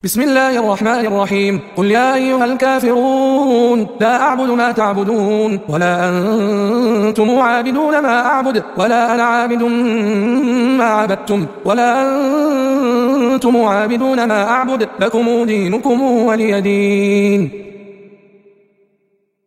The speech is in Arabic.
بسم الله الرحمن الرحيم. قل يا أيها الكافرون لا أعبد ما تعبدون ولا أنتم عابدون ما أعبد ولا أنا عابد ما عبدتم ولا أنتم عابدون ما أعبد لكم دينكم ولي دين.